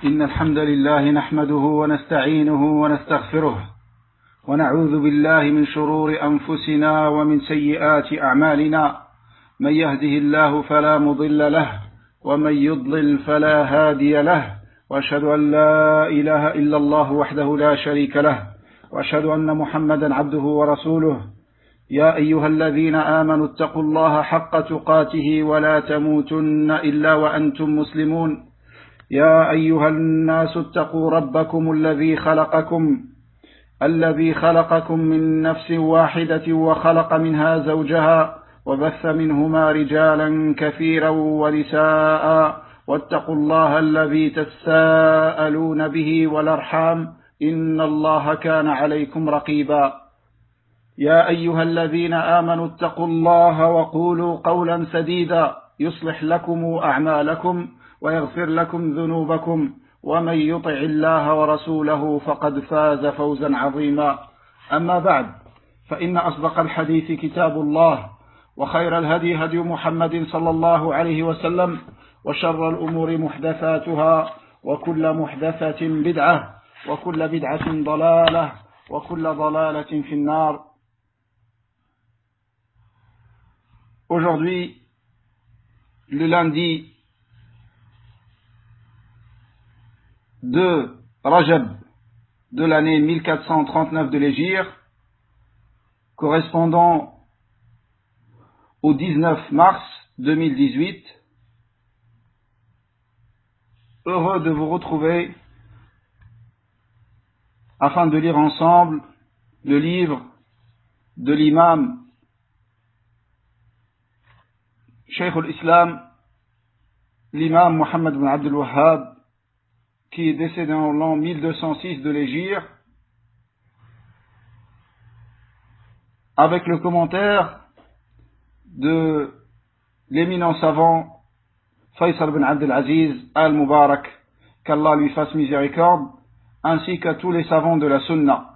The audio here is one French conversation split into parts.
إن الحمد لله نحمده ونستعينه ونستغفره ونعوذ بالله من شرور أنفسنا ومن سيئات أعمالنا من يهده الله فلا مضل له ومن يضلل فلا هادي له وأشهد أن لا إله إلا الله وحده لا شريك له وأشهد أن محمدا عبده ورسوله يا أيها الذين آمنوا اتقوا الله حق تقاته ولا تموتن إلا وأنتم مسلمون يا أيها الناس اتقوا ربكم الذي خلقكم من نفس واحدة وخلق منها زوجها وبث منهما رجالا كثيرا ونساء واتقوا الله الذي تساءلون به والأرحام إن الله كان عليكم رقيبا يا أيها الذين آمنوا اتقوا الله وقولوا قولا سديدا يصلح لكم أعمالكم ويغفر لكم ذنوبكم ومن يطع الله ورسوله فقد فاز فوزا عظيما أما بعد فإن أصدق الحديث كتاب الله وخير الهدي هدي محمد صلى الله عليه وسلم وشر الأمور محدثاتها وكل محدثة بدعة وكل بدعة ضلالة وكل ضلالة في النار. Aujourd'hui, le lundi 2 Rajab de l'année 1439 de l'Hégire, correspondant au 19 mars 2018, heureux de vous retrouver afin de lire ensemble le livre de l'imam Cheikh al-Islam, l'imam Mohammed ibn Abdul Wahhab, qui est décédé en l'an 1206 de l'Hégire, avec le commentaire de l'éminent savant Faisal ibn Abdel Aziz al-Mubarak, qu'Allah lui fasse miséricorde, ainsi qu'à tous les savants de la Sunna.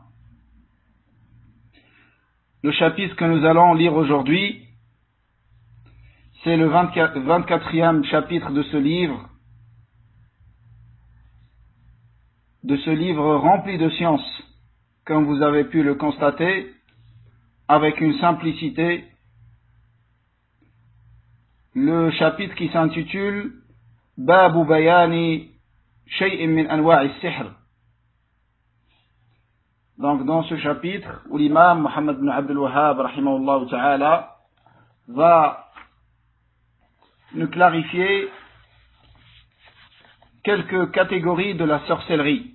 Le chapitre que nous allons lire aujourd'hui, c'est le 24e chapitre de ce livre rempli de science, comme vous avez pu le constater, avec une simplicité. Le chapitre qui s'intitule Babu Bayani Shay'in min Anwa'i Sihr. Donc dans ce chapitre où l'imam Mohammed ibn Abdul Wahhab rahimahullah ta'ala va nous clarifier quelques catégories de la sorcellerie.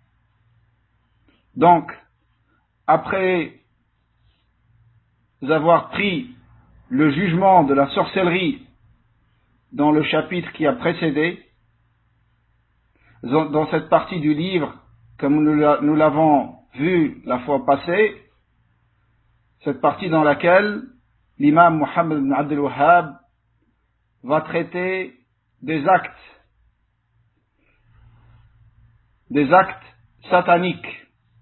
Donc, après avoir pris le jugement de la sorcellerie dans le chapitre qui a précédé, dans cette partie du livre, comme nous l'avons vu la fois passée, cette partie dans laquelle l'imam Mohammed ibn Abdul Wahhab va traiter des actes sataniques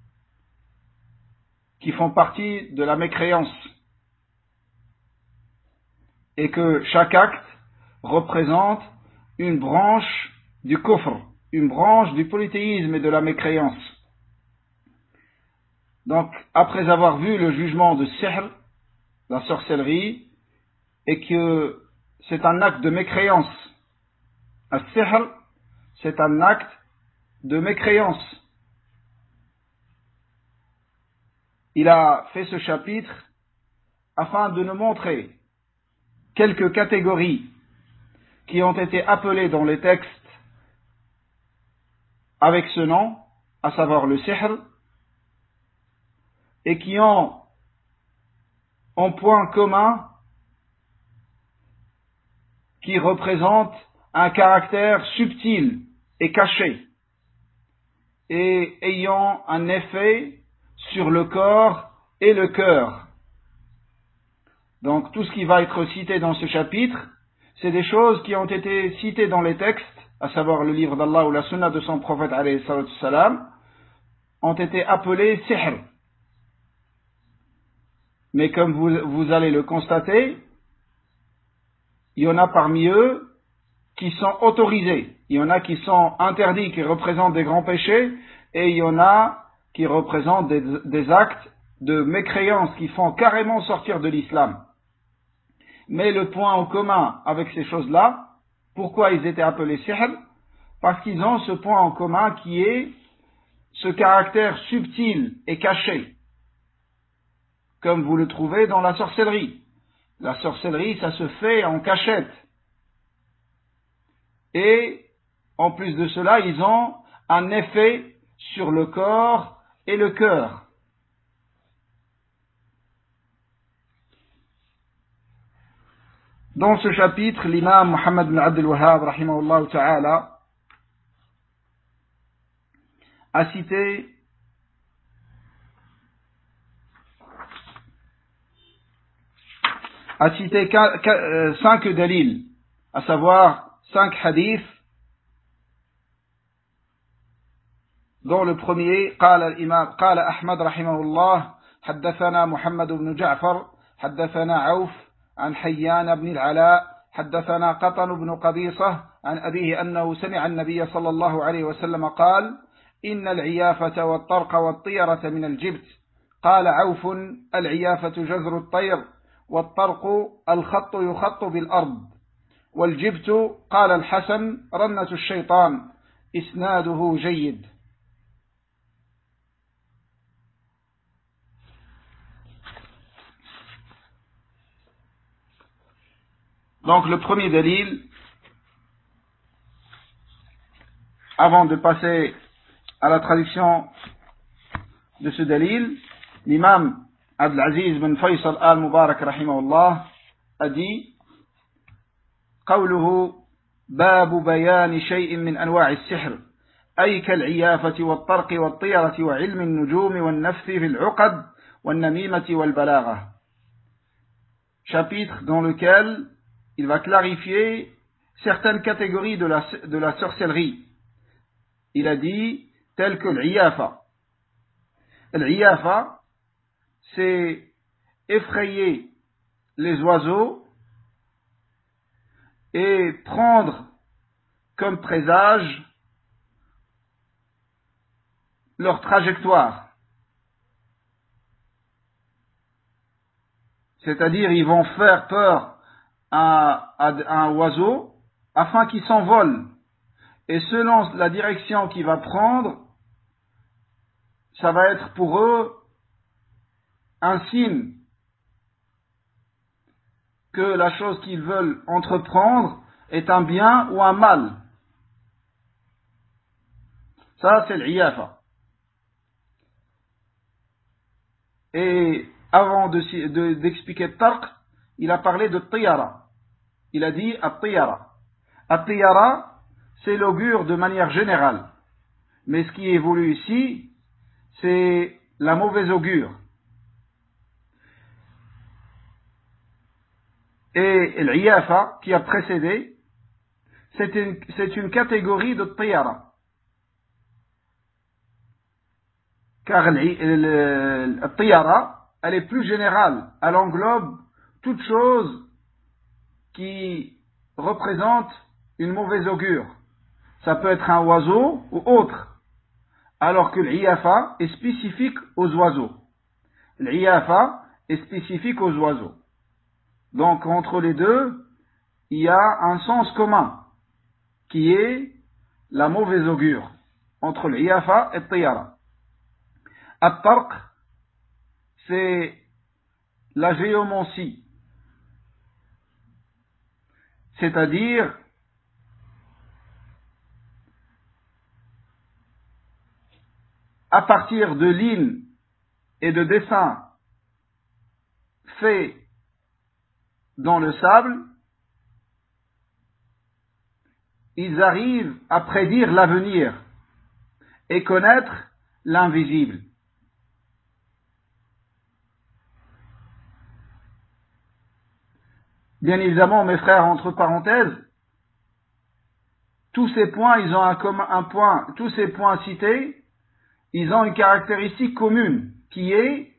qui font partie de la mécréance, et que chaque acte représente une branche du kufr, une branche du polythéisme et de la mécréance. Donc, après avoir vu le jugement de sihr, la sorcellerie, et que c'est un acte de mécréance, as-sihr, c'est un acte de mécréance, il a fait ce chapitre afin de nous montrer quelques catégories qui ont été appelées dans les textes avec ce nom, à savoir le sihr, et qui ont en point commun qui représente un caractère subtil et caché, et ayant un effet sur le corps et le cœur. Donc tout ce qui va être cité dans ce chapitre, c'est des choses qui ont été citées dans les textes, à savoir le livre d'Allah ou la sunna de son prophète alayhi salatu salam, ont été appelées sihr. Mais comme vous allez le constater, il y en a parmi eux qui sont autorisés, il y en a qui sont interdits, qui représentent des grands péchés, et il y en a qui représentent des actes de mécréance qui font carrément sortir de l'islam. Mais le point en commun avec ces choses-là, pourquoi ils étaient appelés sihr? Parce qu'ils ont ce point en commun qui est ce caractère subtil et caché, comme vous le trouvez dans la sorcellerie. La sorcellerie, ça se fait en cachette. Et en plus de cela, ils ont un effet sur le corps et le cœur. Dans ce chapitre, l'imam Muhammad bin Abdul Wahhab, rahimahullah ta'ala, a cité cinq dalils, à savoir 5 hadiths, dont le premier, قال أحمد رحمه الله حدثنا محمد بن جعفر حدثنا عوف عن حيان بن العلاء حدثنا قطن بن قبيصة عن أبيه أنه سمع النبي صلى الله عليه وسلم قال إن العيافة والطرق والطيرة من الجبت. قال عوف العيافة جذر الطير والطرق الخط يخط بالأرض والجبت قال الحسن رنة الشيطان إسناده جيد. Donc le premier dalil, avant de passer à la traduction de ce dalil, l'imam Abdelaziz bin Faisal al-Mubarak rahimahullah a dit قوله باب بيان شيء من أنواع السحر أي كالعيافة والطرق والطيرة وعلم النجوم والنفث في العقد والنميمة والبلاغة. Chapitre dans lequel il va clarifier certaines catégories de la sorcellerie. Il a dit telles que l'iyafa. L'iyafa, c'est effrayer les oiseaux et prendre comme présage leur trajectoire. C'est-à-dire, ils vont faire peur à un oiseau afin qu'il s'envole. Et selon la direction qu'il va prendre, ça va être pour eux un signe que la chose qu'ils veulent entreprendre est un bien ou un mal. Ça, c'est l'iyafa. Et avant d'expliquer tarq, il a parlé de tiyara. Il a dit at-tiyara. At-tiyara, c'est l'augure de manière générale. Mais ce qui est voulu ici, c'est la mauvaise augure. Et l'iyafa, qui a précédé, c'est une catégorie de tiyara. Car la tiyara, elle est plus générale. Elle englobe toute chose qui représente une mauvaise augure. Ça peut être un oiseau ou autre. Alors que l'iyafa est spécifique aux oiseaux. L'iyafa est spécifique aux oiseaux. Donc entre les deux, il y a un sens commun qui est la mauvaise augure entre l'iyafa et tiyara. At-tarq, c'est la géomancie. C'est-à-dire à partir de lignes et de dessins faits dans le sable, ils arrivent à prédire l'avenir et connaître l'invisible. Bien évidemment, mes frères, entre parenthèses, tous ces points, ils ont un point, tous ces points cités, ils ont une caractéristique commune, qui est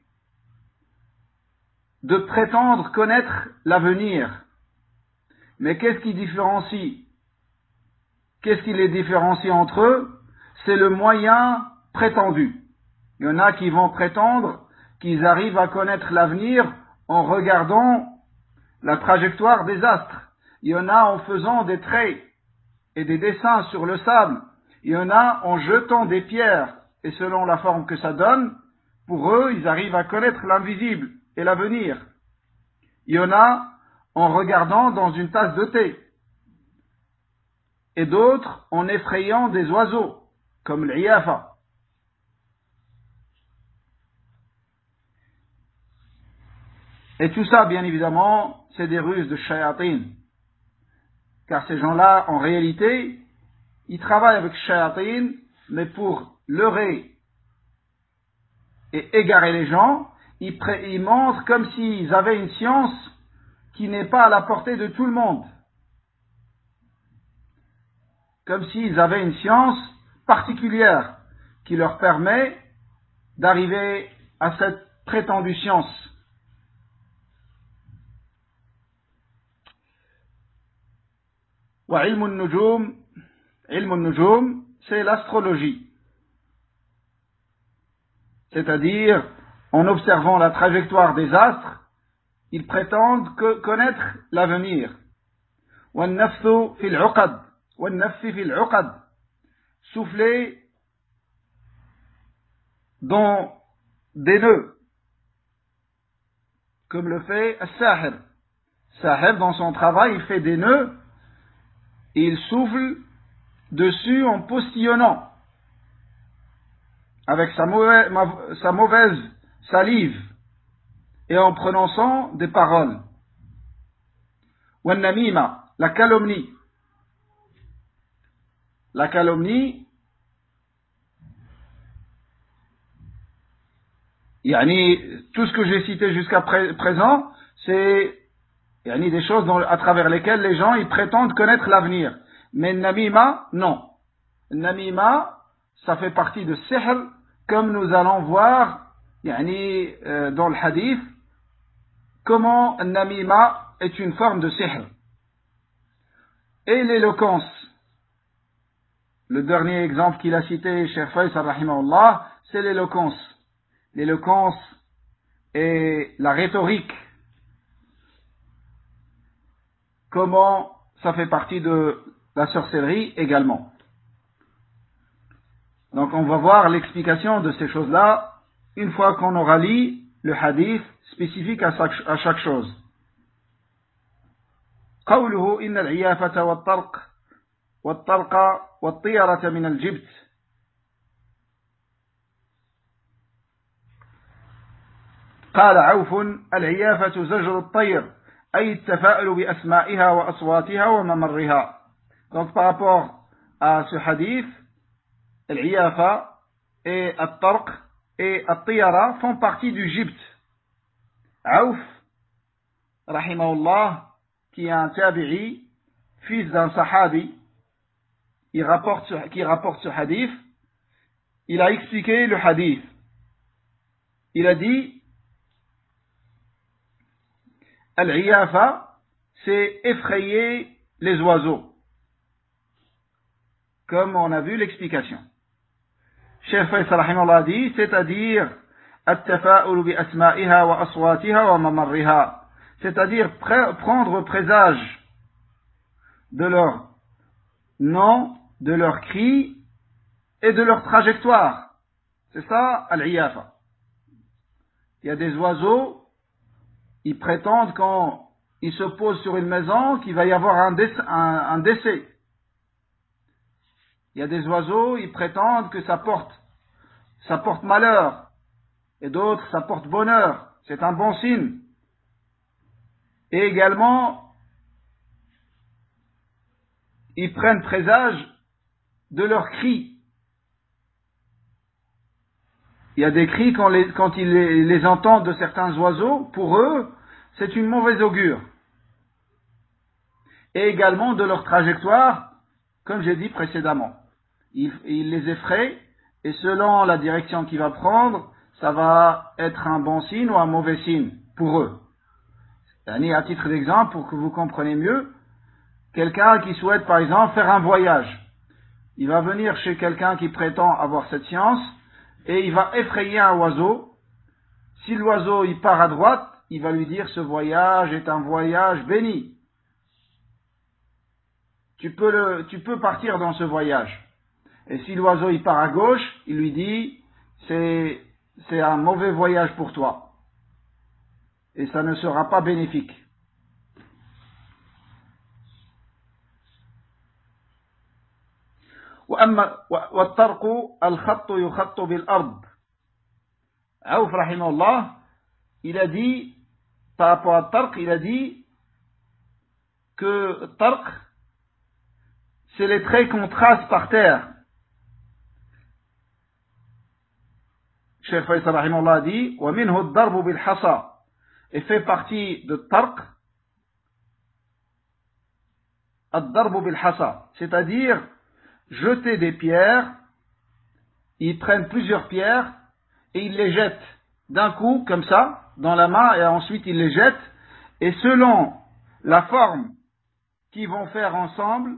de prétendre connaître l'avenir. Mais qu'est-ce qui différencie qu'est-ce qui les différencie entre eux? C'est le moyen prétendu. Il y en a qui vont prétendre qu'ils arrivent à connaître l'avenir en regardant la trajectoire des astres. Il y en a en faisant des traits et des dessins sur le sable. Il y en a en jetant des pierres et selon la forme que ça donne, pour eux, ils arrivent à connaître l'invisible et l'avenir. Il y en a en regardant dans une tasse de thé. Et d'autres en effrayant des oiseaux, comme l'Iyafa. Et tout ça, bien évidemment, c'est des ruses de shayatin. Car ces gens-là, en réalité, ils travaillent avec shayatin, mais pour leurrer et égarer les gens, ils montrent comme s'ils avaient une science qui n'est pas à la portée de tout le monde. Comme s'ils avaient une science particulière qui leur permet d'arriver à cette prétendue science. Wa ilm al-nujum, c'est l'astrologie. C'est-à-dire, en observant la trajectoire des astres, ils prétendent connaître l'avenir. Wa an-nafsu fi al-uqad, wa an-nafsi fi al-uqad. Souffler dans des nœuds, comme le fait As-Sahir. Sahir, dans son travail, il fait des nœuds et il souffle dessus en postillonnant avec sa mauvaise salive et en prononçant des paroles. Wan-namima, la calomnie. La calomnie, tout ce que j'ai cité jusqu'à présent, c'est des choses à travers lesquelles les gens ils prétendent connaître l'avenir. Mais namima, non. Namima, ça fait partie de sihr, comme nous allons voir dans le hadith, comment namima est une forme de sihr. Et l'éloquence. Le dernier exemple qu'il a cité, Cheikh Faisal rahimahullah, c'est l'éloquence. L'éloquence et la rhétorique. Comment ça fait partie de la sorcellerie également. Donc on va voir l'explication de ces choses-là une fois qu'on aura lu le hadith spécifique à chaque chose. قوله إن العيافة والطرق والطيرة من الجبت. قال عوف العيافة زجر الطير أي التفاؤل بأسمائها وأصواتها وممرها. Donc par rapport à ce hadith, العيافة et الطرق et الطيرة font partie du Gypte. Aouf, rahimahullah, qui est un tabi'i, fils d'un sahabi, qui rapporte ce hadith, il a expliqué le hadith. Il a dit, Al-Iyafa, c'est effrayer les oiseaux. Comme on a vu l'explication. Cheikh Faisal rahimahullah a dit, c'est-à-dire, At-tafa'ul bi asma'iha wa aswatiha wa mamarriha. C'est-à-dire prendre présage de leur nom, de leur cri et de leur trajectoire. C'est ça, Al-Iyafa. Il y a des oiseaux, ils prétendent quand ils se posent sur une maison qu'il va y avoir un décès. Il y a des oiseaux, ils prétendent que ça porte malheur. Et d'autres, ça porte bonheur. C'est un bon signe. Et également, ils prennent présage de leurs cris. Il y a des cris quand ils les entendent de certains oiseaux, pour eux, c'est une mauvaise augure. Et également de leur trajectoire, comme j'ai dit précédemment. Il les effraie, et selon la direction qu'il va prendre, ça va être un bon signe ou un mauvais signe pour eux. À titre d'exemple, pour que vous compreniez mieux, quelqu'un qui souhaite par exemple faire un voyage, il va venir chez quelqu'un qui prétend avoir cette science et il va effrayer un oiseau. Si l'oiseau il part à droite, il va lui dire ce voyage est un voyage béni. Tu peux partir dans ce voyage. Et si l'oiseau il part à gauche, il lui dit c'est un mauvais voyage pour toi. Et ça ne sera pas bénéfique. والطرق الخط يخط بالأرض. Aouf rahimahullah, il a dit, par rapport à Tarq, il a dit que Tarq, c'est les traits qu'on trace par terre. Cheikh Faisal rahimahullah a dit, وَمِنْهُ الضَّرْبُ بِالْحَصَى, et fait partie de Tarq, الضَّرْبُ بِالْحَصَى, c'est-à-dire jeter des pierres, ils prennent plusieurs pierres, et ils les jettent d'un coup, comme ça, dans la main, et ensuite ils les jettent, et selon la forme qu'ils vont faire ensemble,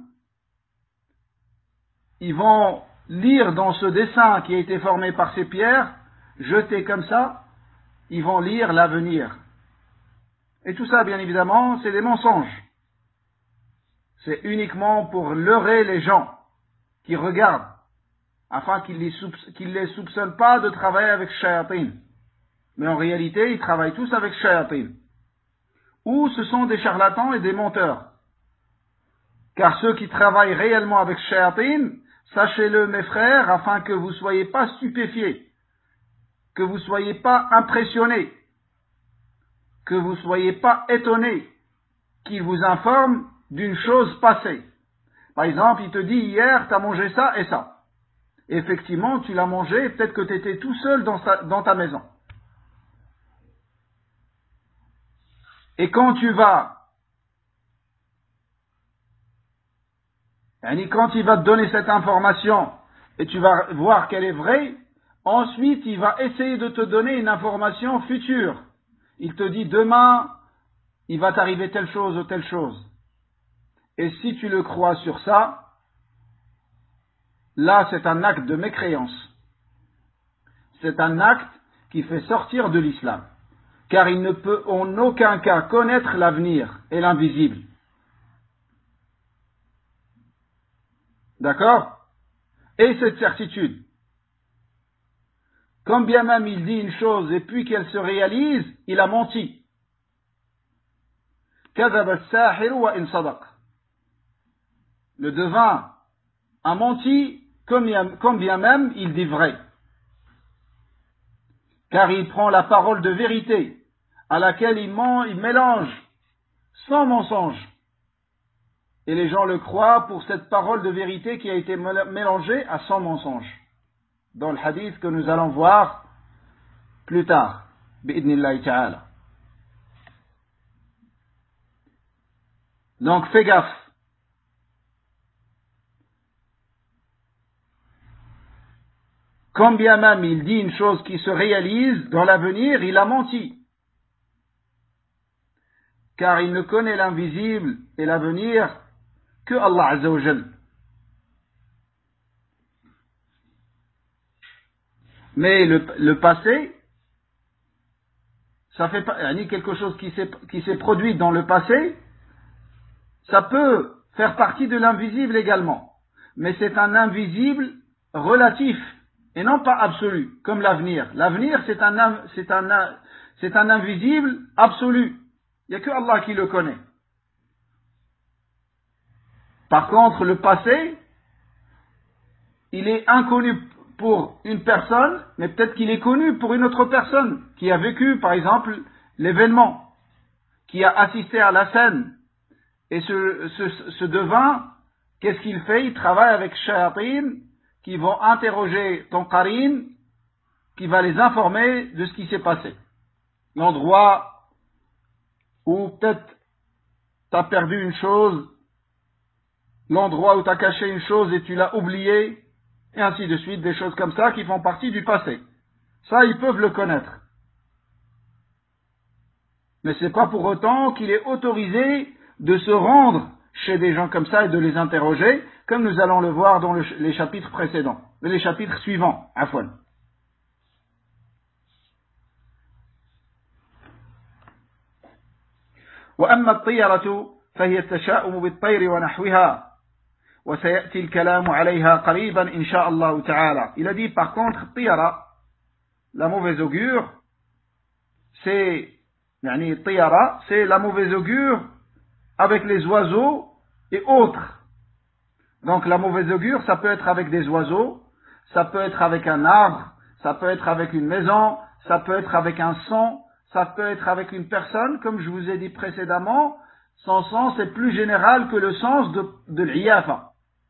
ils vont lire dans ce dessin qui a été formé par ces pierres, jetées comme ça, ils vont lire l'avenir. Et tout ça, bien évidemment, c'est des mensonges. C'est uniquement pour leurrer les gens qui regardent, afin qu'ils les soupçonnent pas de travailler avec shayatin. Mais en réalité, ils travaillent tous avec shayatin. Ou ce sont des charlatans et des menteurs. Car ceux qui travaillent réellement avec shayatin, sachez-le mes frères, afin que vous ne soyez pas stupéfiés, que vous ne soyez pas impressionnés, que vous ne soyez pas étonnés, qu'ils vous informent d'une chose passée. Par exemple, il te dit hier, tu as mangé ça et ça. Effectivement, tu l'as mangé, peut-être que tu étais tout seul dans ta maison. Et quand tu vas, quand il va te donner cette information et tu vas voir qu'elle est vraie, ensuite il va essayer de te donner une information future. Il te dit demain, il va t'arriver telle chose ou telle chose. Et si tu le crois sur ça, là c'est un acte de mécréance. C'est un acte qui fait sortir de l'islam. Car il ne peut en aucun cas connaître l'avenir et l'invisible. D'accord? Et cette certitude, quand bien même il dit une chose et puis qu'elle se réalise, il a menti. كذب الساحر وإن صدق. Le devin a menti, comme bien même il dit vrai. Car il prend la parole de vérité, à laquelle il mélange sans mensonge. Et les gens le croient pour cette parole de vérité qui a été mélangée à sans mensonge. Dans le hadith que nous allons voir plus tard. Bi'idnillahi ta'ala. Donc fais gaffe. Quand bien même il dit une chose qui se réalise, dans l'avenir, il a menti. Car il ne connaît l'invisible et l'avenir que Allah Azza wa Jal. Mais le passé, ça fait quelque chose qui s'est produit dans le passé, ça peut faire partie de l'invisible également. Mais c'est un invisible relatif et non pas absolu, comme l'avenir. L'avenir, c'est un invisible absolu. Il n'y a que Allah qui le connaît. Par contre, le passé, il est inconnu pour une personne, mais peut-être qu'il est connu pour une autre personne qui a vécu, par exemple, l'événement, qui a assisté à la scène. Et ce devin, qu'est-ce qu'il fait? Il travaille avec shayatin qui vont interroger ton qarin, qui va les informer de ce qui s'est passé. L'endroit où peut-être tu as perdu une chose, l'endroit où tu as caché une chose et tu l'as oublié, et ainsi de suite, des choses comme ça qui font partie du passé. Ça, ils peuvent le connaître. Mais c'est pas pour autant qu'il est autorisé de se rendre chez des gens comme ça et de les interroger, comme nous allons le voir dans les chapitres précédents, les chapitres suivants, afwan. وأما الطيرة فهي التشاؤم بالطير ونحوها وسيأتي الكلام عليها قريبا إن شاء الله تعالى. Il a dit par contre الطيرة, la mauvaise augure, c'est la mauvaise augure avec les oiseaux et autres. Donc la mauvaise augure, ça peut être avec des oiseaux, ça peut être avec un arbre, ça peut être avec une maison, ça peut être avec un son, ça peut être avec une personne, comme je vous ai dit précédemment, son sens est plus général que le sens de l'iyafa.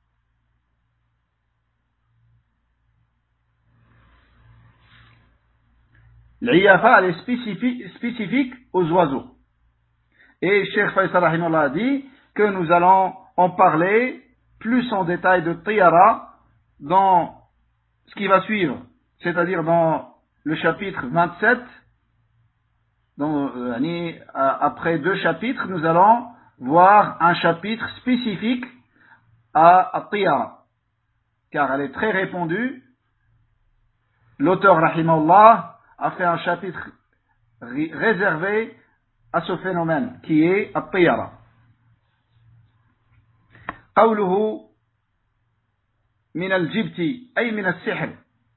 L'iyafa, elle est spécifique aux oiseaux. Et Cheikh Faisal Rahimullah a dit que nous allons en parler plus en détail de Tiyara dans ce qui va suivre, c'est-à-dire dans le chapitre 27. Après 2 chapitres, nous allons voir un chapitre spécifique à Tiyara, car elle est très répandue. L'auteur Rahimahullah a fait un chapitre réservé à ce phénomène qui est Tiyara. قوله من الجبت أي من السحر.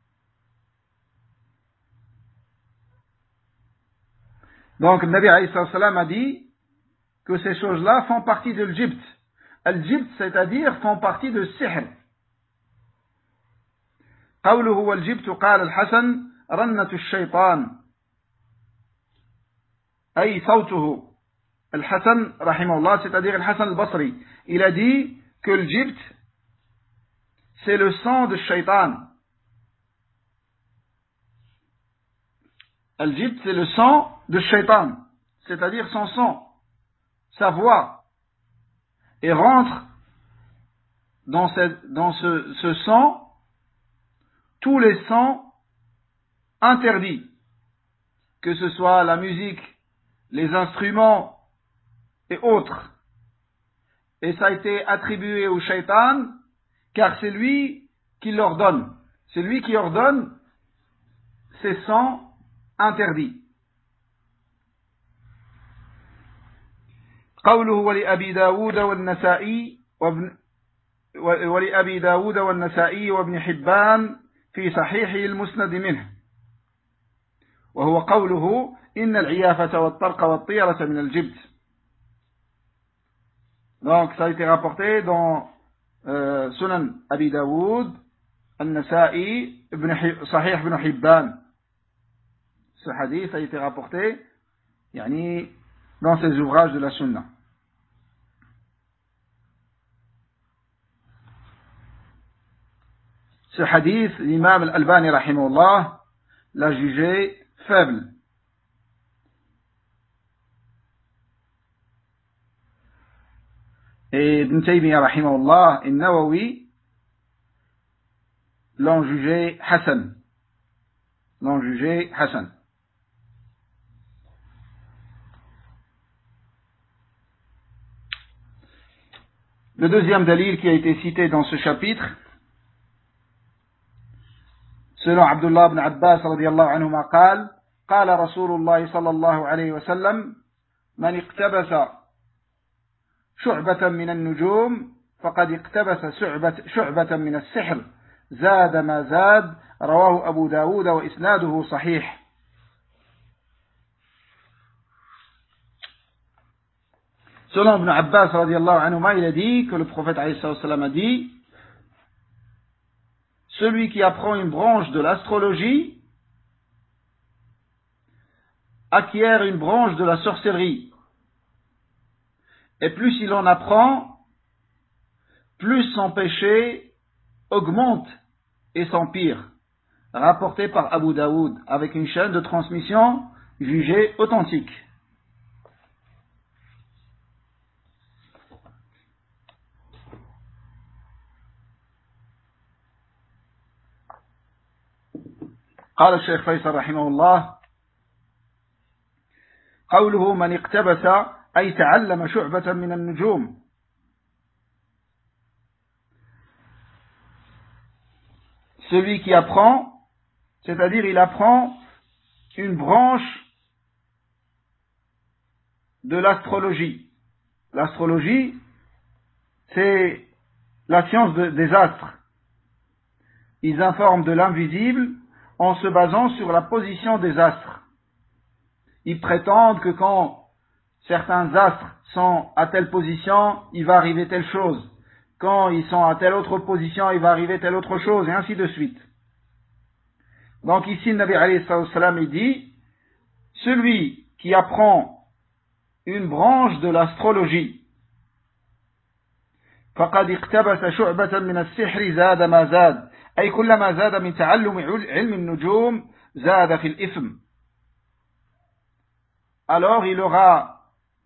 Donc, le Nabi alayhi salam a dit que ces choses-là font partie de l'Égypte. L'Égypte, c'est-à-dire font partie de sihr. قوله والجبت قال الحسن رنة الشيطان أي صوته. الحسن رحمه الله, c'est-à-dire الحسن البصري, il a dit que l'Égypte, c'est le sang de Shaitan. L'Égypte, c'est le sang de Shaitan, c'est-à-dire son sang, sa voix, et rentre dans ce sang tous les sons interdits, que ce soit la musique, les instruments et autres. Et ça a été attribué au Shaitan, car c'est lui qui l'ordonne. C'est lui qui ordonne ces sons interdits. قوله ولأبي داود والنسائي وابن حبان في صحيحه المسند منه وهو قوله إن العيافة والطرق والطيرة من الجبت. Donc ça a été rapporté dans Sunan Abi Daoud, Al-Nasa'i, Sahih ibn Hibban. Ce hadith a été rapporté dans ses ouvrages de la Sunna. Ce hadith, l'imam Al-Albani rahimahullah l'a jugé faible. Et Ibn Taymiyyah rahimahullah et Nawawi l'ont jugé Hassan. Le deuxième dalil qui a été cité dans ce chapitre, selon Abdullah ibn Abbas radiyallahu anhuma قال قال رسول الله صلى الله عليه وسلم من اقتبس شعبة من النجوم فقد اقتبس شعبة من السحر زاد ما زاد رواه أبو داود وإسناده صحيح. Selon Ibn Abbas radiyallahu anhuma, il a dit que le prophète alayhi salam a dit: celui qui apprend une branche de l'astrologie acquiert une branche de la sorcellerie. Et plus il en apprend, plus son péché augmente et s'empire. Rapporté par Abu Daoud avec une chaîne de transmission jugée authentique. قال الشيخ فيصل رحمه الله قوله من اقتبس أي تعلم شعبة من النجوم celui qui apprend, c'est-à-dire il apprend une branche de l'astrologie. L'astrologie, c'est la science des astres. Ils informent de l'invisible en se basant sur la position des astres. Ils prétendent que quand certains astres sont à telle position, il va arriver telle chose. Quand ils sont à telle autre position, il va arriver telle autre chose, et ainsi de suite. Donc ici, le Nabi alayhi salam, il dit, celui qui apprend une branche de l'astrologie, فقد اقتبس شعبة من السحر زاد ما زاد أي كلما زاد من تعلم علم النجوم زاد في الإثم. Alors il aura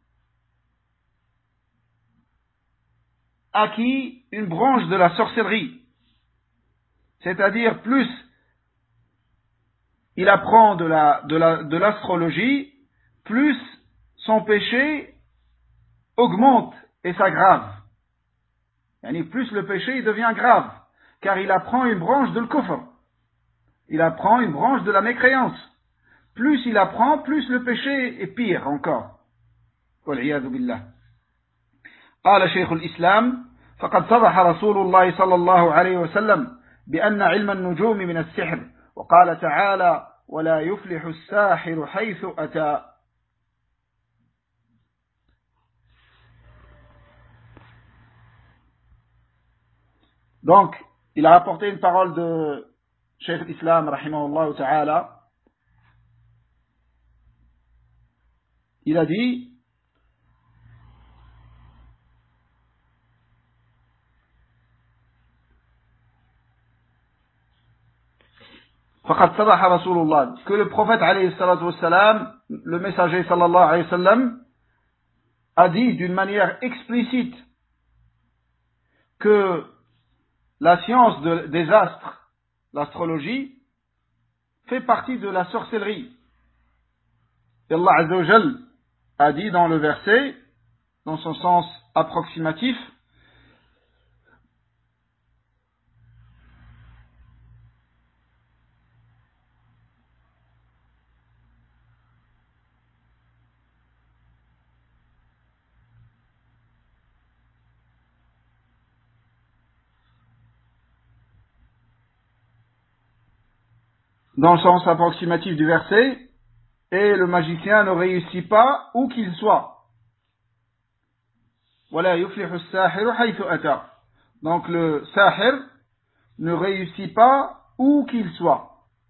acquis une branche de la sorcellerie, c'est-à-dire plus il apprend de l'astrologie, plus son péché augmente et s'aggrave. Yani plus le péché il devient grave, car il apprend une branche de l'kufr, il apprend une branche de la mécréance. Plus il apprend, plus le péché est pire encore. والعياذ بالله. قال شيخ الإسلام: فقد صرح رسول الله صلى الله عليه وسلم بأن علم النجوم من السحر، وقال تعالى: ولا يفلح الساحر حيث أتى. Donc, il a apporté une parole de Cheikh l'Islam, rahimahullah ta'ala. Il a dit: فقد صرح رسول الله, que le prophète alayhi salatu wassalam, le messager sallallahu alayhi wa sallam, a dit d'une manière explicite que la science des astres, l'astrologie, fait partie de la sorcellerie. Et Allah Azza wa Jal a dit dans le verset, dans son sens approximatif, dans le sens approximatif du verset, et le magicien ne réussit pas où qu'il soit. وَلَا يُفْلِحُ السَّاحِرُ حَيْثُ أَتَى. Donc le sahir ne réussit pas où qu'il soit.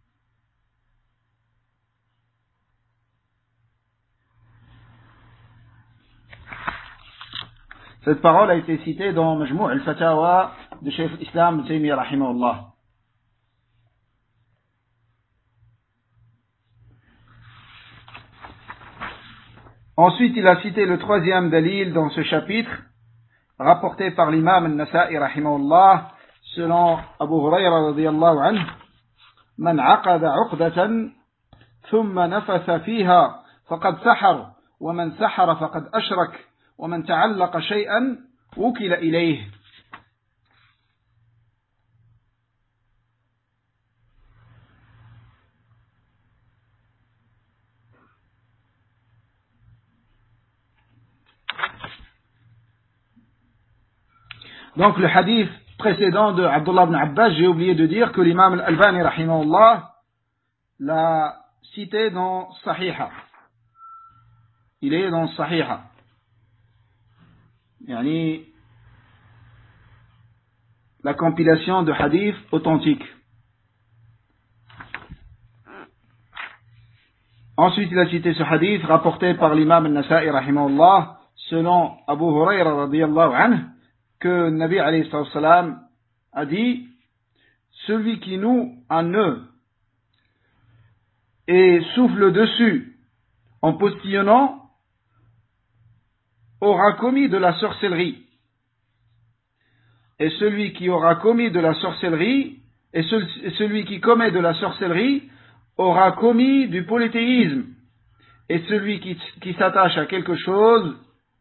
Cette parole a été citée dans Majmou' al-Fatawa de Cheikh l'Islam Ibn Taymiyyah rahimahullah. Ensuite, il a cité le troisième dalil dans ce chapitre, rapporté par l'imam al-Nasa'i rahimahullah, selon Abu Hurayra radiyallahu anhu: من عقد عقدة ثم نفث فيها فقد سحر ومن سحر فقد أشرك ومن تعلق شيئا وكل إليه. Donc le hadith précédent de Abdullah ibn Abbas, j'ai oublié de dire que l'imam al-Albani rahimahullah l'a cité dans Sahiha. Il est dans Sahiha. Yani la compilation de hadiths authentiques. Ensuite, il a cité ce hadith rapporté par l'imam al-Nasa'i rahimahullah, selon Abu Hurayra radiyallahu anhu, que Nabi alayhi salam a dit: celui qui noue un nœud et souffle dessus en postillonnant aura commis de la sorcellerie. Et celui qui aura commis de la sorcellerie, et celui qui commet de la sorcellerie aura commis du polythéisme. Et celui qui s'attache à quelque chose,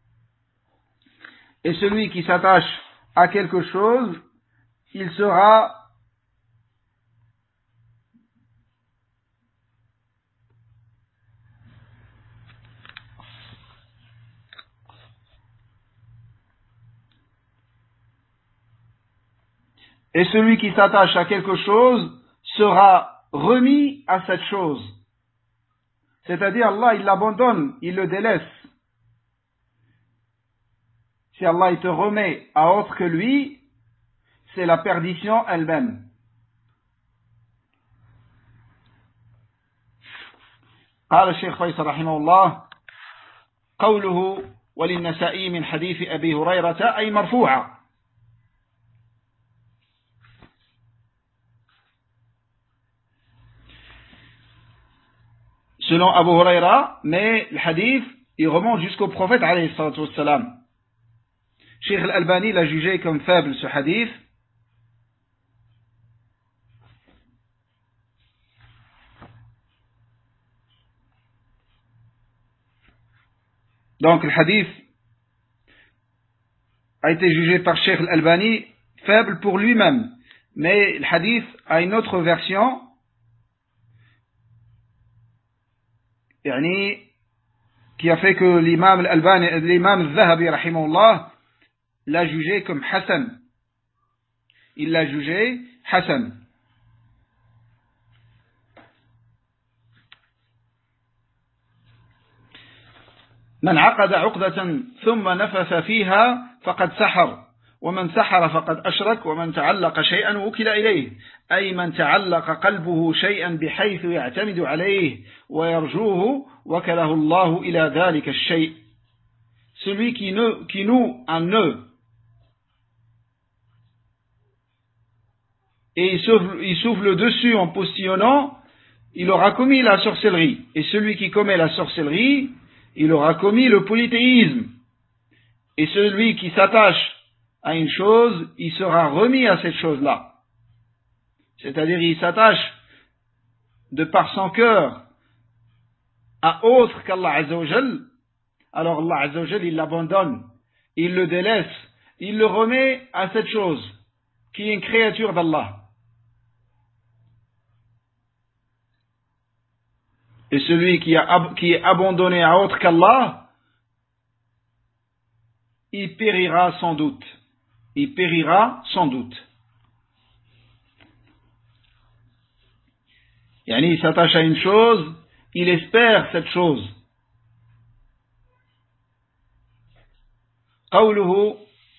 il sera Et celui qui s'attache à quelque chose sera remis à cette chose. C'est-à-dire, Allah, il l'abandonne, il le délaisse. Si Allah, il te remet à autre que lui, c'est la perdition elle-même. قال الشيخ فيصل رحمه الله قوله وللنسائي من حديث أبي هريرة أي مرفوعة. Selon Abu Huraira, mais le hadith, il remonte jusqu'au prophète alayhi salatu wassalam. Cheikh Al-Albani l'a jugé comme faible ce hadith. Donc le hadith a été jugé par Cheikh Al-Albani faible pour lui-même. Mais le hadith a une autre version qui a fait que l'imam Al-Albani, l'imam Al-Zahabi rahimahullah, l'a jugé comme Hassan. Il l'a jugé Hassan. من عقد عقدة ثم نفث فيها فقد سحر ومن سحر فقد أشرك ومن تعلق شيئا وكل إليه أي من تعلق قلبه شيئا بحيث يعتمد عليه ويرجوه وكله الله إلى ذلك الشيء. Celui qui noue un nœud et il souffle dessus en postillonnant, il aura commis la sorcellerie. Et celui qui commet la sorcellerie, il aura commis le polythéisme. Et celui qui s'attache à une chose, il sera remis à cette chose-là. C'est-à-dire, il s'attache de par son cœur à autre qu'Allah Azza wa Jal. Alors Allah Azza wa Jal, il l'abandonne, il le délaisse, il le remet à cette chose qui est une créature d'Allah. Et celui qui est abandonné à autre qu'Allah, il périra sans doute. Il périra sans doute. Il s'attache à une chose, il espère cette chose. قوله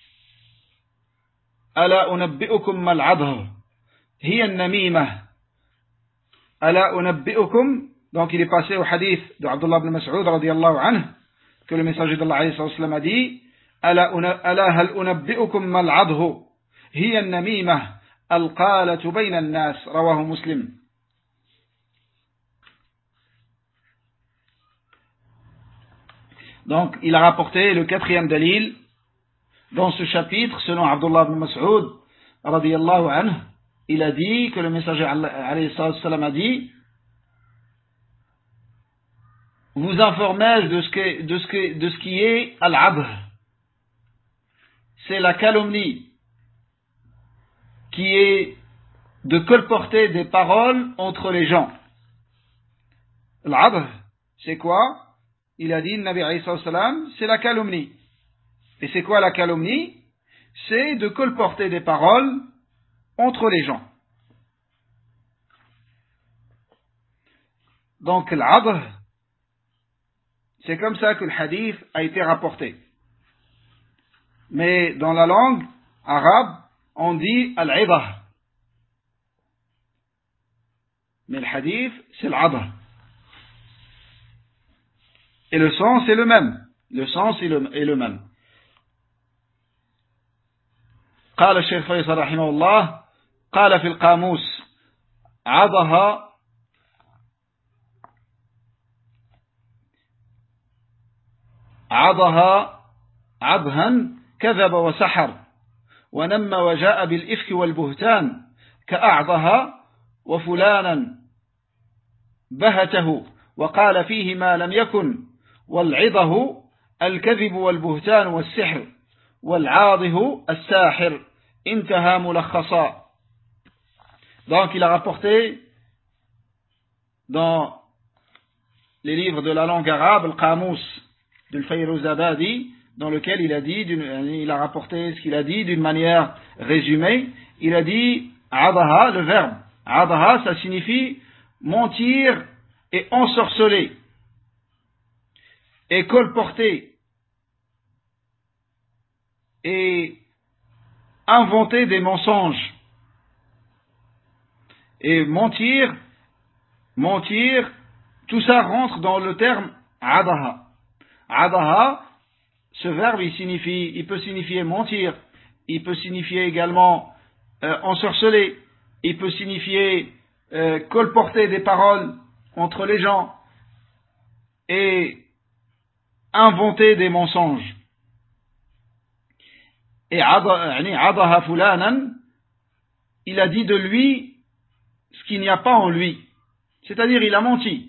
ألا أنبئكم ما العذر هي النميمة ألا أنبئكم. Donc il est passé au hadith de Abdullah ibn Mas'ud radiyallahu anhu que le messager d'Allah alayhi sallam a dit ألا هل أنبئكم ما العذر هي النميمة القالة بين الناس رواه مسلم. Donc il a rapporté le quatrième dalil dans ce chapitre selon Abdullah ibn Mas'ud radiyallahu anhu. Il a dit que le messager alayhi sallam a dit: vous informez de ce qui est al-abr. C'est la calomnie qui est de colporter des paroles entre les gens. Al-abr, c'est quoi? Il a dit, Nabi alayhi sallam, c'est la calomnie. Et c'est quoi la calomnie? C'est de colporter des paroles entre les gens. Donc l'abr, c'est comme ça que le hadith a été rapporté. Mais dans la langue arabe, on dit al-ibah. Mais le hadith, c'est l'abr. Et le sens est le même. Le sens est le même. قال الشيخ فيصل رحمه الله قال في القاموس عضها عضها كذب وسحر ونم وجاء بالإفك والبهتان كأعضها وفلانا بهته وقال فيه ما لم يكن والعضه الكذب والبهتان والسحر والعاضه الساحر انتهى ملخصا. Donc il a rapporté dans les livres de la langue arabe, le Qamus de Fayrouz Abadi, dans lequel il a rapporté ce qu'il a dit d'une manière résumée. Il a dit adaha, le verbe adaha, ça signifie mentir et ensorceler et colporter et inventer des mensonges. Et mentir, tout ça rentre dans le terme adaha. Adaha, ce verbe, il peut signifier mentir, il peut signifier également ensorceler, il peut signifier colporter des paroles entre les gens et inventer des mensonges. Et adaha fulanan, il a dit de lui ce qu'il n'y a pas en lui, c'est-à-dire il a menti.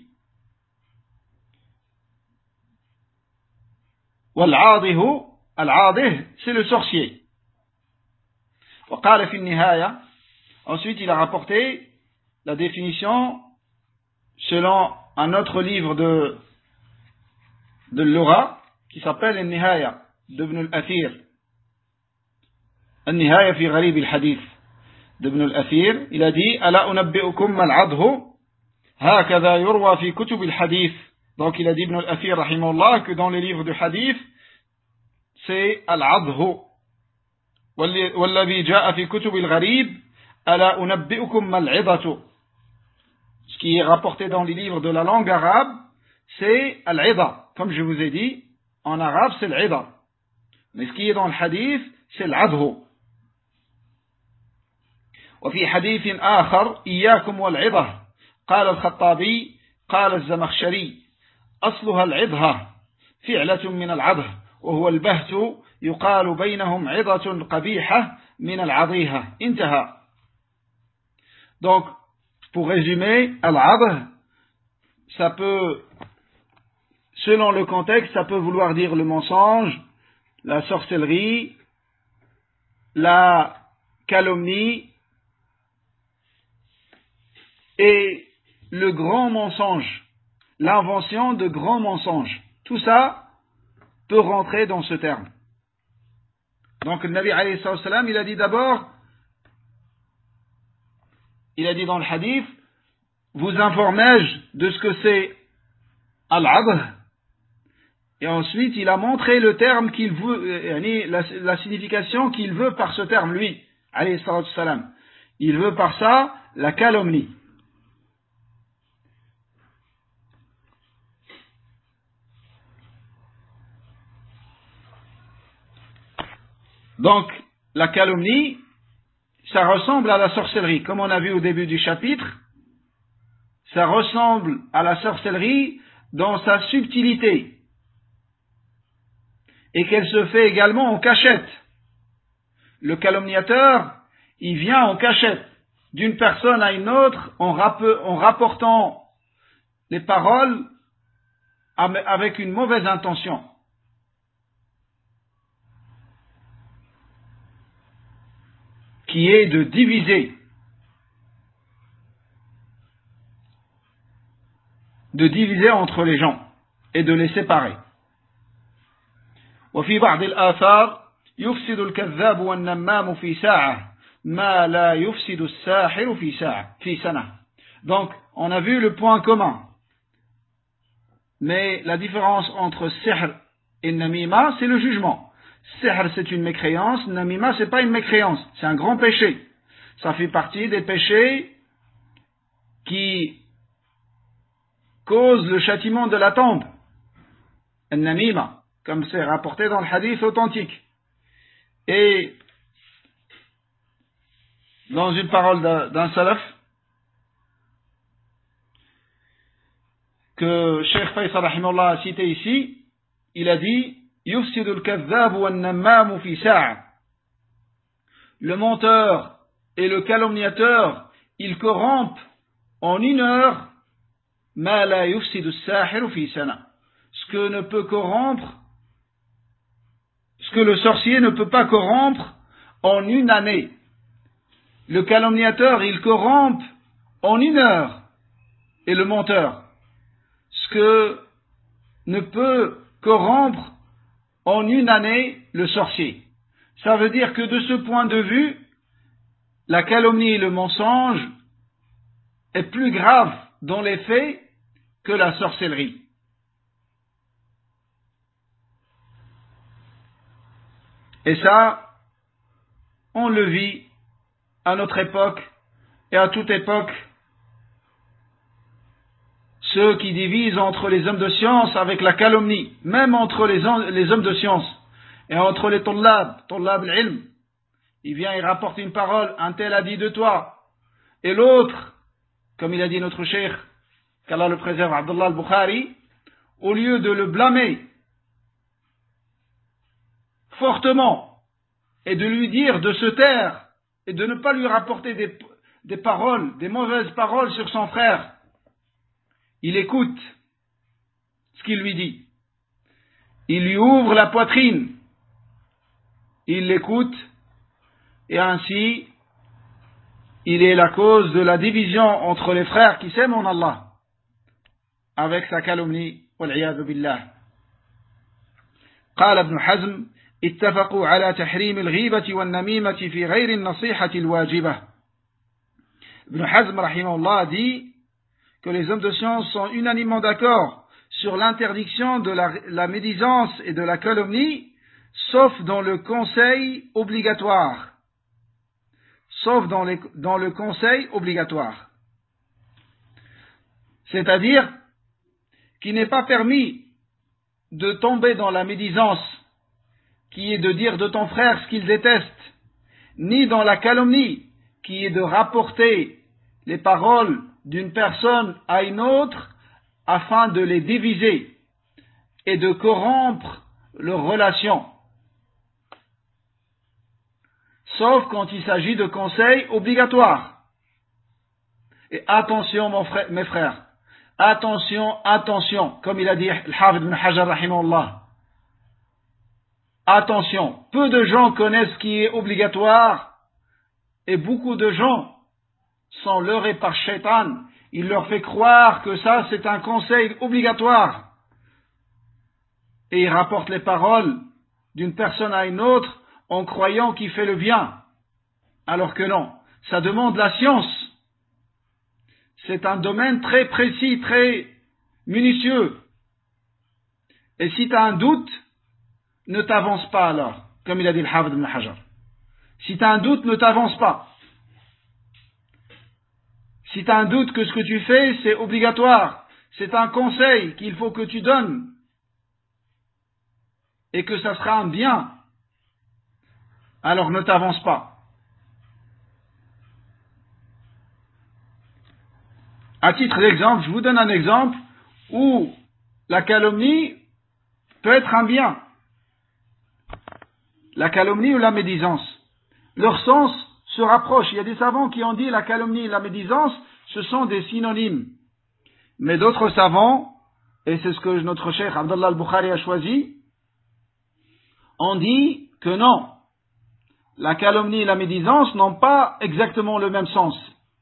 Al-'adih, c'est le sorcier. وقال في النهاية, ensuite il a rapporté la définition selon un autre livre de Lugha qui s'appelle Al-Nihaya d'Ibn al-Athir. Al-Nihaya fi Gharib al-Hadith d'Ibn al-Athir, il a dit Ala unabbi'ukum mal-'adhu hakadha yurwa fi kutub al-hadith. Donc il a dit Ibn al-Athir rahimahullah que dans les livres de hadith c'est al-'adhu. والذي جاء في كتب الغريب ألا أنبئكم ما العظة. Ce qui est rapporté dans les livres de la langue arabe, c'est al-'idha. Comme je vous ai dit, en arabe c'est al-'idha. Mais ce qui est dans le hadith, c'est al-'adhu. وفي حديث آخر إياكم والعظة قال الخطابي قال الزمخشري أصلها العظة فعلة من العظه وهو البهت يقال بينهم عظة قبيحة من العظيها. انتهى. Donc, pour résumer, al-'adh, ça peut, selon le contexte, ça peut vouloir dire le mensonge, la sorcellerie, la calomnie et le grand mensonge, l'invention de grands mensonges. Tout ça peut rentrer dans ce terme. Donc le Nabi alayhi salam, il a dit d'abord, il a dit dans le hadith, vous informez-je de ce que c'est al-'adh, et ensuite il a montré le terme qu'il veut, la signification qu'il veut par ce terme, lui, alayhi salam. Il veut par ça la calomnie. Donc, la calomnie, ça ressemble à la sorcellerie. Comme on a vu au début du chapitre, ça ressemble à la sorcellerie dans sa subtilité. Et qu'elle se fait également en cachette. Le calomniateur, il vient en cachette d'une personne à une autre en rapportant les paroles avec une mauvaise intention. Qui est de diviser entre les gens et de les séparer. وفي بعض الآثار يفسد الكذاب والنمام في ساعة ما لا يفسد الساحر في سنة. Donc, on a vu le point commun. Mais la différence entre sihr et namima, c'est le jugement. Sihr, c'est une mécréance, namima, c'est pas une mécréance, c'est un grand péché. Ça fait partie des péchés qui causent le châtiment de la tombe. Namima, comme c'est rapporté dans le hadith authentique. Et dans une parole d'un salaf, que Cheikh Faisal rahimahullah a cité ici, il a dit يفسد الكذاب والنمام في ساعة. Le menteur et le calomniateur, ils corrompent en une heure ما لا يفسد الساحر في سنة. Ce que le sorcier ne peut pas corrompre en une année. Le calomniateur, il corrompt en une heure. Et le menteur, ce que ne peut corrompre en une année le sorcier. Ça veut dire que de ce point de vue, la calomnie et le mensonge est plus grave dans les faits que la sorcellerie. Et ça, on le vit à notre époque et à toute époque. Ceux qui divisent entre les hommes de science avec la calomnie, même entre les hommes de science et entre les tullab al-ilm, il vient et rapporte une parole, un tel a dit de toi, et l'autre, comme il a dit notre cheikh, qu'Allah le préserve, Abdullah al-Bukhari, au lieu de le blâmer fortement et de lui dire de se taire et de ne pas lui rapporter des paroles, des mauvaises paroles sur son frère, il écoute ce qu'il lui dit. Il lui ouvre la poitrine. Il l'écoute et ainsi il est la cause de la division entre les frères qui s'aiment en Allah avec sa calomnie. والعياذ بالله. قال ابن حزم اتفقوا على تحريم الغيبة والنميمة في غير النصيحة الواجبة. Ibn Hazm rahimahullah dit que les hommes de science sont unanimement d'accord sur l'interdiction de la médisance et de la calomnie, sauf dans le conseil obligatoire. Sauf dans le conseil obligatoire. C'est-à-dire qu'il n'est pas permis de tomber dans la médisance, qui est de dire de ton frère ce qu'il déteste, ni dans la calomnie, qui est de rapporter les paroles d'une personne à une autre afin de les diviser et de corrompre leurs relations. Sauf quand il s'agit de conseils obligatoires. Et attention mes frères, attention, comme il a dit Al-Hafid ibn Hajar rahimahullah. Attention, peu de gens connaissent ce qui est obligatoire et beaucoup de gens sont leurrés par Shaitan. Il leur fait croire que ça c'est un conseil obligatoire. Et il rapporte les paroles d'une personne à une autre en croyant qu'il fait le bien. Alors que non, ça demande la science. C'est un domaine très précis, très minutieux. Et si tu as un doute, ne t'avance pas alors, comme il a dit le Hafid ibn Hajar. Si tu as un doute, ne t'avance pas. Si tu as un doute que ce que tu fais, c'est obligatoire, c'est un conseil qu'il faut que tu donnes, et que ça sera un bien, alors ne t'avance pas. À titre d'exemple, je vous donne un exemple où la calomnie peut être un bien. La calomnie ou la médisance. Leur sens se rapproche. Il y a des savants qui ont dit la calomnie et la médisance, ce sont des synonymes. Mais d'autres savants, et c'est ce que notre cheikh Abdullah al-Bukhari a choisi, ont dit que non. La calomnie et la médisance n'ont pas exactement le même sens.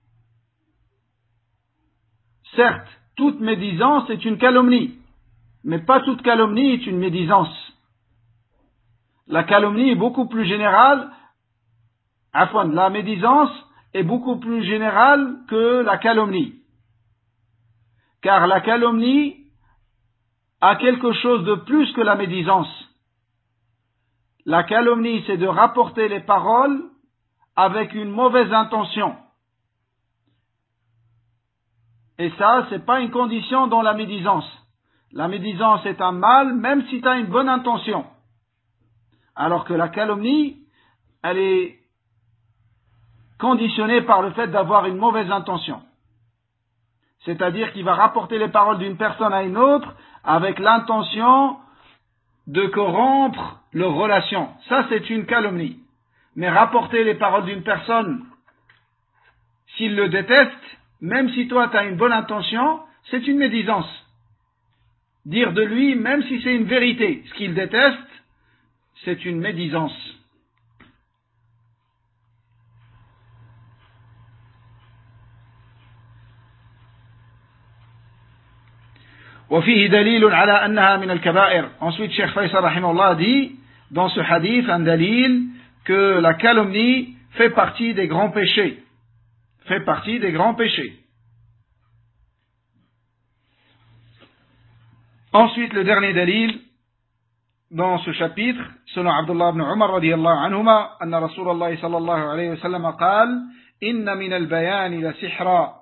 Certes, toute médisance est une calomnie, mais pas toute calomnie est une médisance. La calomnie est beaucoup plus générale, la médisance est beaucoup plus générale que la calomnie. Car la calomnie a quelque chose de plus que la médisance. La calomnie, c'est de rapporter les paroles avec une mauvaise intention. Et ça, c'est pas une condition dans la médisance. La médisance est un mal, même si tu as une bonne intention. Alors que la calomnie, elle est conditionnée par le fait d'avoir une mauvaise intention. C'est-à-dire qu'il va rapporter les paroles d'une personne à une autre avec l'intention de corrompre leurs relations. Ça, c'est une calomnie. Mais rapporter les paroles d'une personne, s'il le déteste, même si toi tu as une bonne intention, c'est une médisance. Dire de lui, même si c'est une vérité, ce qu'il déteste, c'est une médisance. وفيه دليل على أنها من الكبائر. Ensuite, Cheikh Faisal rahimahullah dit dans ce hadith un dalil que la calomnie fait partie des grands péchés. Fait partie des grands péchés. Ensuite, le dernier dalil dans ce chapitre, selon Abdullah ibn Umar radiyallahu anhuma, anna Rasulullah sallallahu alayhi wa sallam قال إن من البيان لسحرا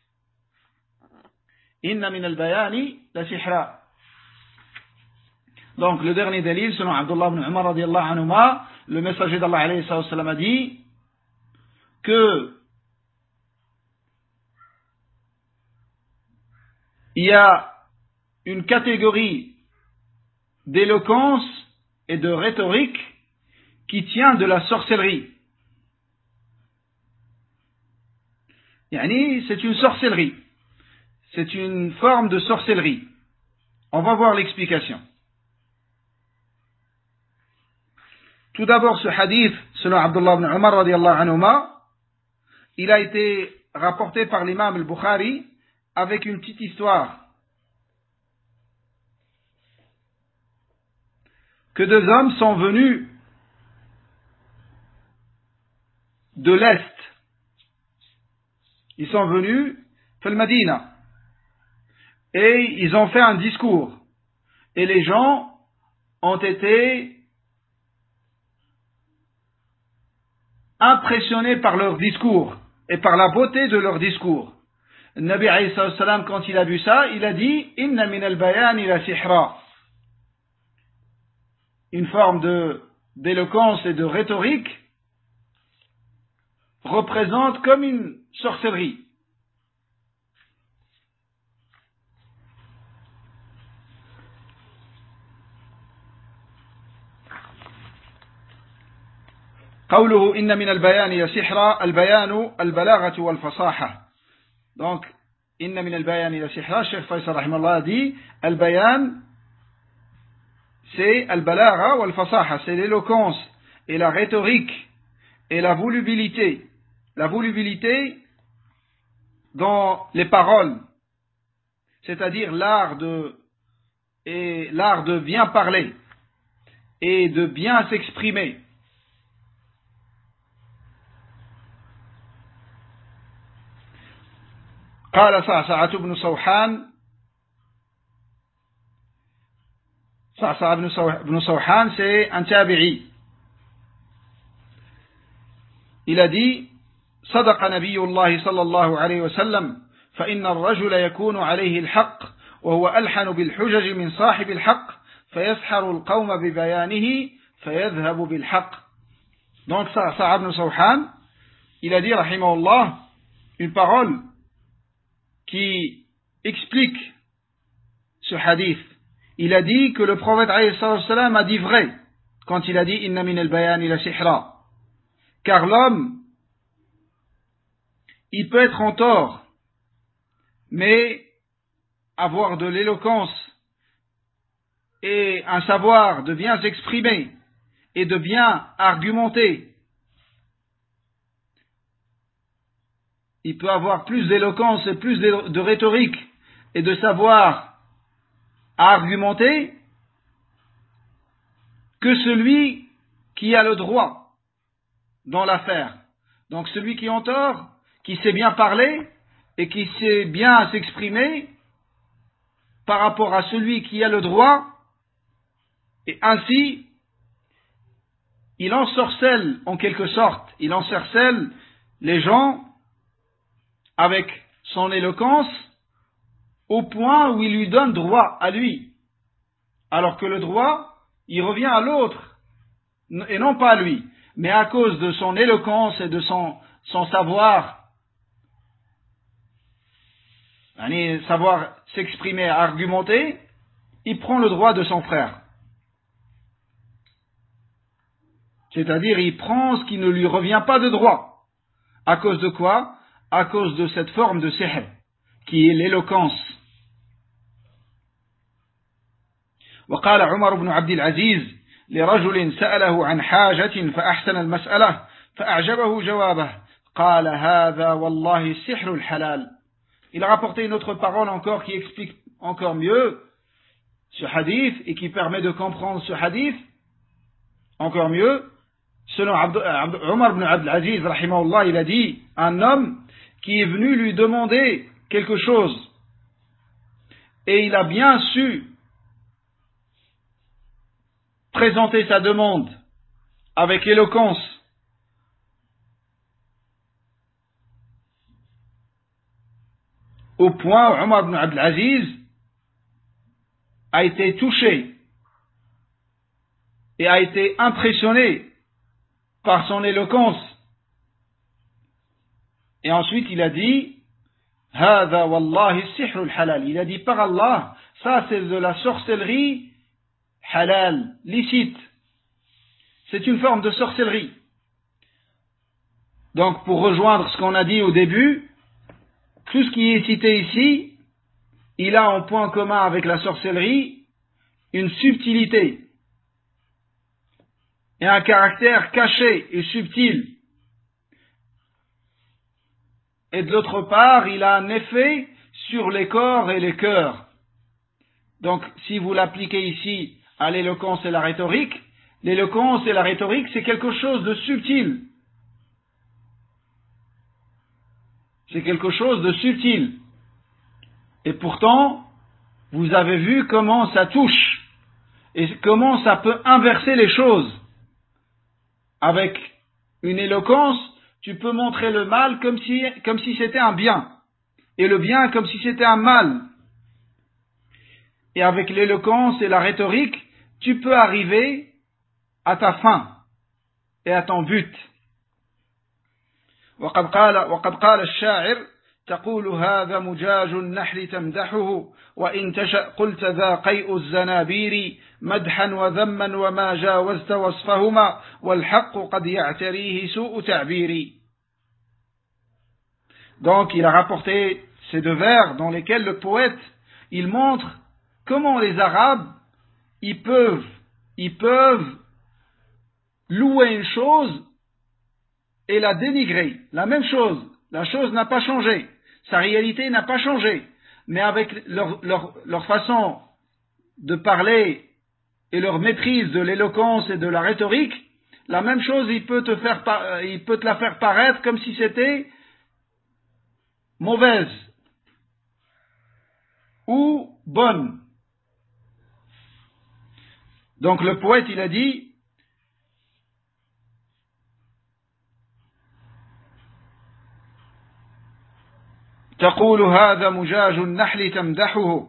إن من البيان لسحرا. Donc le dernier dalil, selon Abdullah ibn Umar radiyallahu anhuma, le messager d'Allah alayhi wa sallam a dit que il y a une catégorie d'éloquence et de rhétorique qui tient de la sorcellerie. Yani, c'est une sorcellerie. C'est une forme de sorcellerie. On va voir l'explication. Tout d'abord, ce hadith, selon Abdullah ibn Umar radiyallahu anhuma, il a été rapporté par l'imam al-Bukhari avec une petite histoire. Que deux hommes sont venus de l'Est. Ils sont venus fil Madina. Et ils ont fait un discours. Et les gens ont été impressionnés par leur discours et par la beauté de leur discours. Le Nabi alayhi salam, quand il a vu ça, il a dit Inna min al-bayani la sihra. Une forme d'éloquence et de rhétorique représente comme une sorcellerie. قوله إن من البيان لسحرا البيان البلاغة والفصاحة. Donc إن من البيان لسحرا, Cheikh Faisal rahimahullah dit البيان c'est al-balagha ou al-fasaha, c'est l'éloquence et la rhétorique et la volubilité. La volubilité dans les paroles, c'est-à-dire l'art de bien parler et de bien s'exprimer. قال صعصعة بن صوحان صعصع بن صوحان, c'est un tabi'i. Il a dit صدق نبي الله صلى الله عليه وسلم فإن الرجل يكون عليه الحق وهو ألحن بالحجج من صاحب الحق فيسحر القوم ببيانه فيذهب بالحق. Donc صعصع بن صوحان, il a dit rahimahullah une parole qui explique ce hadith. Il a dit que le prophète alayhi salam a dit vrai quand il a dit inna min al-bayani la sihra, car l'homme il peut être en tort mais avoir de l'éloquence et un savoir de bien s'exprimer et de bien argumenter. Il peut avoir plus d'éloquence et plus de rhétorique et de savoir à argumenter que celui qui a le droit dans l'affaire. Donc celui qui est en tort, qui sait bien parler et qui sait bien s'exprimer par rapport à celui qui a le droit, et ainsi il ensorcelle en quelque sorte, il ensorcelle les gens avec son éloquence au point où il lui donne droit à lui, alors que le droit, il revient à l'autre, et non pas à lui, mais à cause de son éloquence et de son savoir, savoir s'exprimer, argumenter, il prend le droit de son frère. C'est-à-dire, il prend ce qui ne lui revient pas de droit. À cause de quoi? À cause de cette forme de sihr, qui est l'éloquence. وقال عمر بن عبد العزيز لرجل سأله عن حاجة فأحسن المسألة فأعجبه جوابه قال هذا والله السحر الحلال. Il a rapporté une autre parole encore qui explique encore mieux ce hadith et qui permet de comprendre ce hadith encore mieux, selon Omar ibn Abd al-Aziz, rahimahullah, il a dit, un homme qui est venu lui demander quelque chose et il a bien su présenter sa demande avec éloquence au point où Omar ibn Abd al-Aziz a été touché et a été impressionné par son éloquence. Et ensuite il a dit Hada wallahi sihrul halal. Il a dit par Allah, ça c'est de la sorcellerie halal, licite. C'est une forme de sorcellerie. Donc pour rejoindre ce qu'on a dit au début, tout ce qui est cité ici, il a en point commun avec la sorcellerie une subtilité et un caractère caché et subtil. Et de l'autre part, il a un effet sur les corps et les cœurs. Donc, si vous l'appliquez ici à l'éloquence et la rhétorique, l'éloquence et la rhétorique, c'est quelque chose de subtil. C'est quelque chose de subtil. Et pourtant, vous avez vu comment ça touche et comment ça peut inverser les choses. Avec une éloquence, tu peux montrer le mal comme si c'était un bien, et le bien comme si c'était un mal. Et avec l'éloquence et la rhétorique, tu peux arriver à ta fin et à ton but. وقد قال الشاعر تقول هذا مجاج النحل تمدحه وإن تشأ قلت ذا قيء الزنابير مدحا وذما وما جاوزت وصفهما والحق قد يعتريه سوء تعبيري. Donc il a rapporté ces deux vers dans lesquels le poète il montre comment les Arabes ils peuvent louer une chose et la dénigrer. La même chose, la chose n'a pas changé, sa réalité n'a pas changé, mais avec leur façon de parler et leur maîtrise de l'éloquence et de la rhétorique, la même chose il peut te la faire paraître comme si c'était mauvaise ou bonne. Donc le poète il a dit تقول هذا مجاج النحل تمدحه.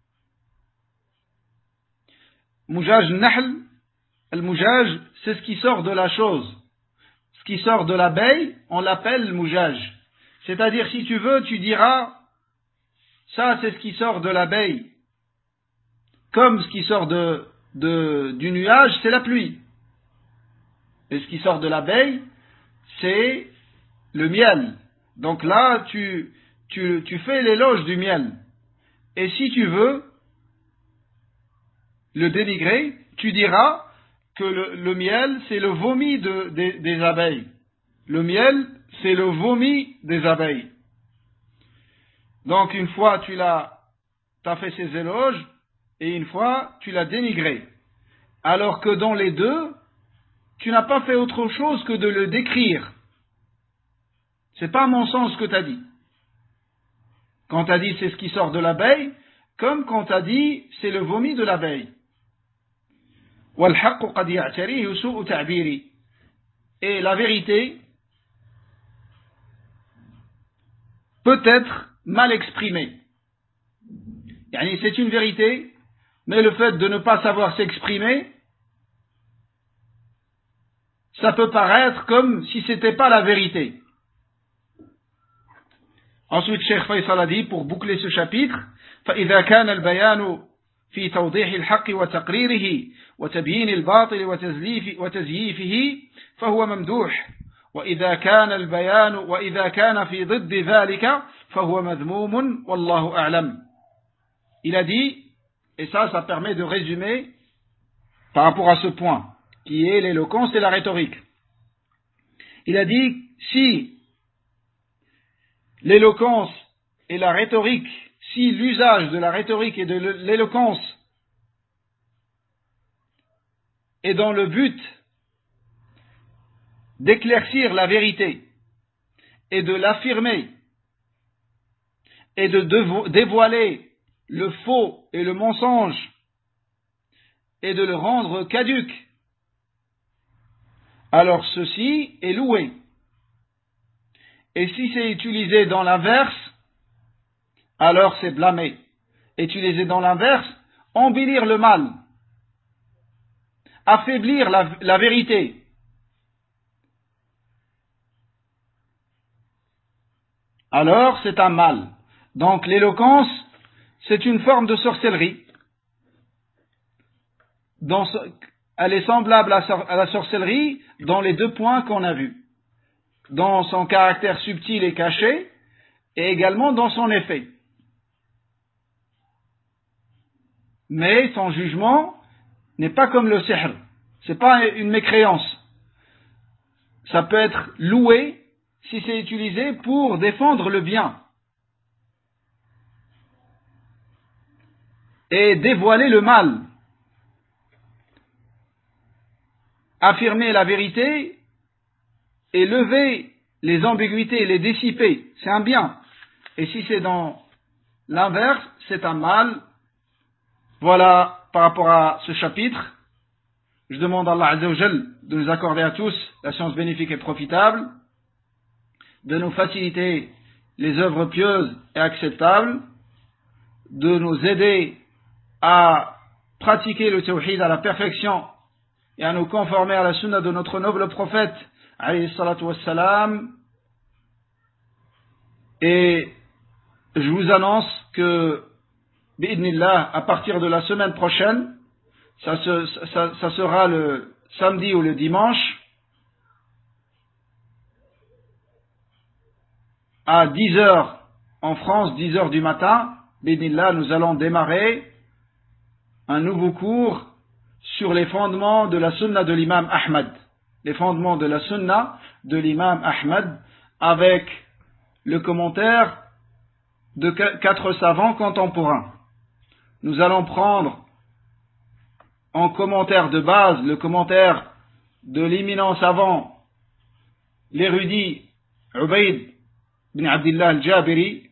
Mujaj nahl, le mujaj, c'est ce qui sort de la chose. Ce qui sort de l'abeille, on l'appelle mujaj. C'est-à-dire, si tu veux, tu diras, ça c'est ce qui sort de l'abeille. Comme ce qui sort du nuage, c'est la pluie. Et ce qui sort de l'abeille, c'est le miel. Donc là, tu fais l'éloge du miel. Et si tu veux le dénigrer, tu diras que le miel, c'est le vomi des abeilles. Le miel, c'est le vomi des abeilles. Donc une fois, tu as fait ces éloges, et une fois, tu l'as dénigré. Alors que dans les deux, tu n'as pas fait autre chose que de le décrire. C'est pas à mon sens ce que tu as dit. Quand tu as dit c'est ce qui sort de l'abeille, comme quand tu as dit c'est le vomi de l'abeille. Et la vérité peut être mal exprimée. C'est une vérité, mais le fait de ne pas savoir s'exprimer, ça peut paraître comme si c'était pas la vérité. Ensuite, Cheikh Faisal a dit, pour boucler ce chapitre, فإذا كان البيان في توضيح الحق وتقريره وتبيين الباطل وتزييفه فهو ممدوح وإذا كان في ضد ذلك فهو مذموم والله أعلم. Il a dit, et ça permet de résumer par rapport à ce point, qui est l'éloquence et la rhétorique. Il a dit, si l'éloquence et la rhétorique, si l'usage de la rhétorique et de l'éloquence est dans le but d'éclaircir la vérité et de l'affirmer et de dévoiler le faux et le mensonge et de le rendre caduc, alors ceci est loué. Et si c'est utilisé dans l'inverse, alors c'est blâmé. Utilisé dans l'inverse, embellir le mal, affaiblir la vérité. Alors c'est un mal. Donc l'éloquence, c'est une forme de sorcellerie. Elle est semblable à la sorcellerie dans les deux points qu'on a vus. Dans son caractère subtil et caché, et également dans son effet. Mais son jugement n'est pas comme le sihr. C'est pas une mécréance. Ça peut être loué si c'est utilisé pour défendre le bien et dévoiler le mal, affirmer la vérité et lever les ambiguïtés, les dissiper. C'est un bien. Et si c'est dans l'inverse, c'est un mal. Voilà par rapport à ce chapitre. Je demande à Allah Azza wa Jal de nous accorder à tous la science bénéfique et profitable, de nous faciliter les œuvres pieuses et acceptables, de nous aider à pratiquer le tawhid à la perfection et à nous conformer à la sunna de notre noble prophète alayhi salatu wassalam. Et je vous annonce que bi'idnillah, à partir de la semaine prochaine, ça sera le samedi ou le dimanche à 10 heures en France, 10 heures du matin. Bi'idnillah, nous allons démarrer un nouveau cours sur les fondements de la sunna de l'imam Ahmad. Les fondements de la sunna de l'imam Ahmad avec le commentaire de 4 savants contemporains. Nous allons prendre en commentaire de base le commentaire de l'éminent savant, l'érudit Ubayd bin Abdillah al-Jabiri,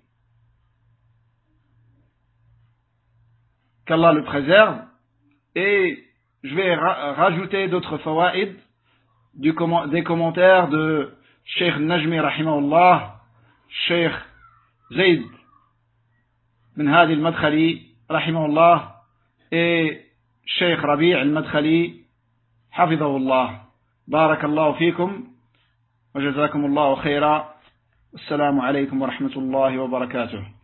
qu'Allah le préserve, et je vais rajouter d'autres fawaïd des commentaires de Cheikh Najmi rahimahullah, Cheikh Zayd bin Hadi al-Madkhali rahimahullah et Cheikh Rabi' al-Madkhali hafidhahullah. Barakallahu fikum wa jazakumullahu khaira. Assalamu alaykum wa rahmatullahi wa barakatuh.